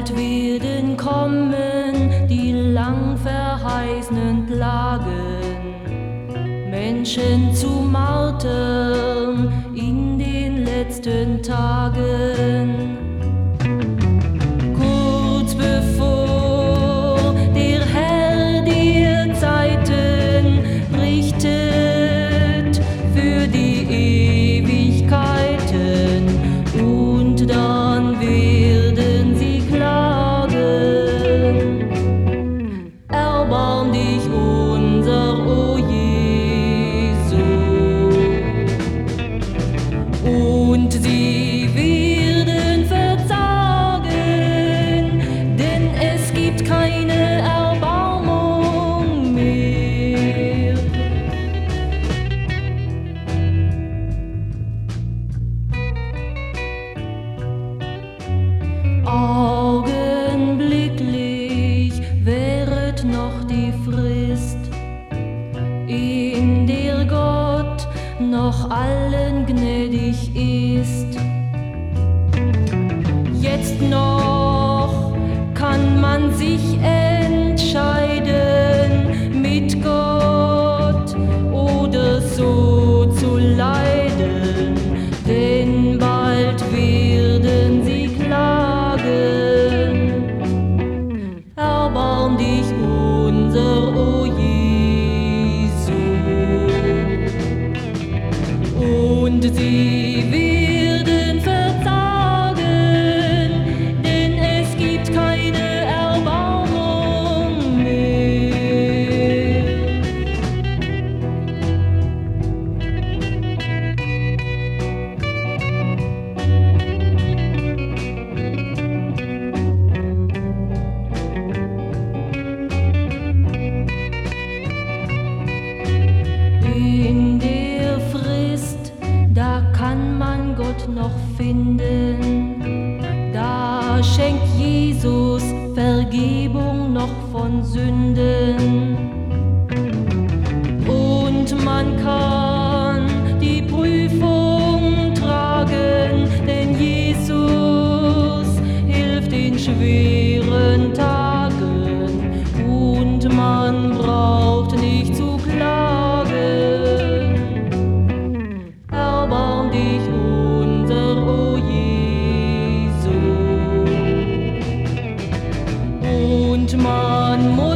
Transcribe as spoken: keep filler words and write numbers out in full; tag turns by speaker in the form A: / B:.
A: Bald werden kommen die lang verheißenen Plagen, Menschen zu martern in den letzten Tagen. Kurz bevor der Herr die Zeiten richtet für die Ewigkeiten, und dann werden sie klagen. Erbarm dich unser, o Jesu, und sie werden verzagen, denn es gibt keine Erbarmung mehr. Augenblicklich währet noch die Frist, in der Gott noch allen gnädig ist. Jetzt noch kann man sich entscheiden, mit Gott oder so zu leiden, denn bald werden sie klagen. Erbarm dich unser, o Jesu, und sie werden verzagen, denn es gibt keine Erbarmung mehr. In der Frist, da kann man Gott noch finden, da schenkt Jesus Vergebung noch von Sünden, und man kann die Prüfung tragen, denn Jesus hilft in schweren Tagen, und man braucht nicht zu klagen. Erbarm dich unser, o Jesu, und man muss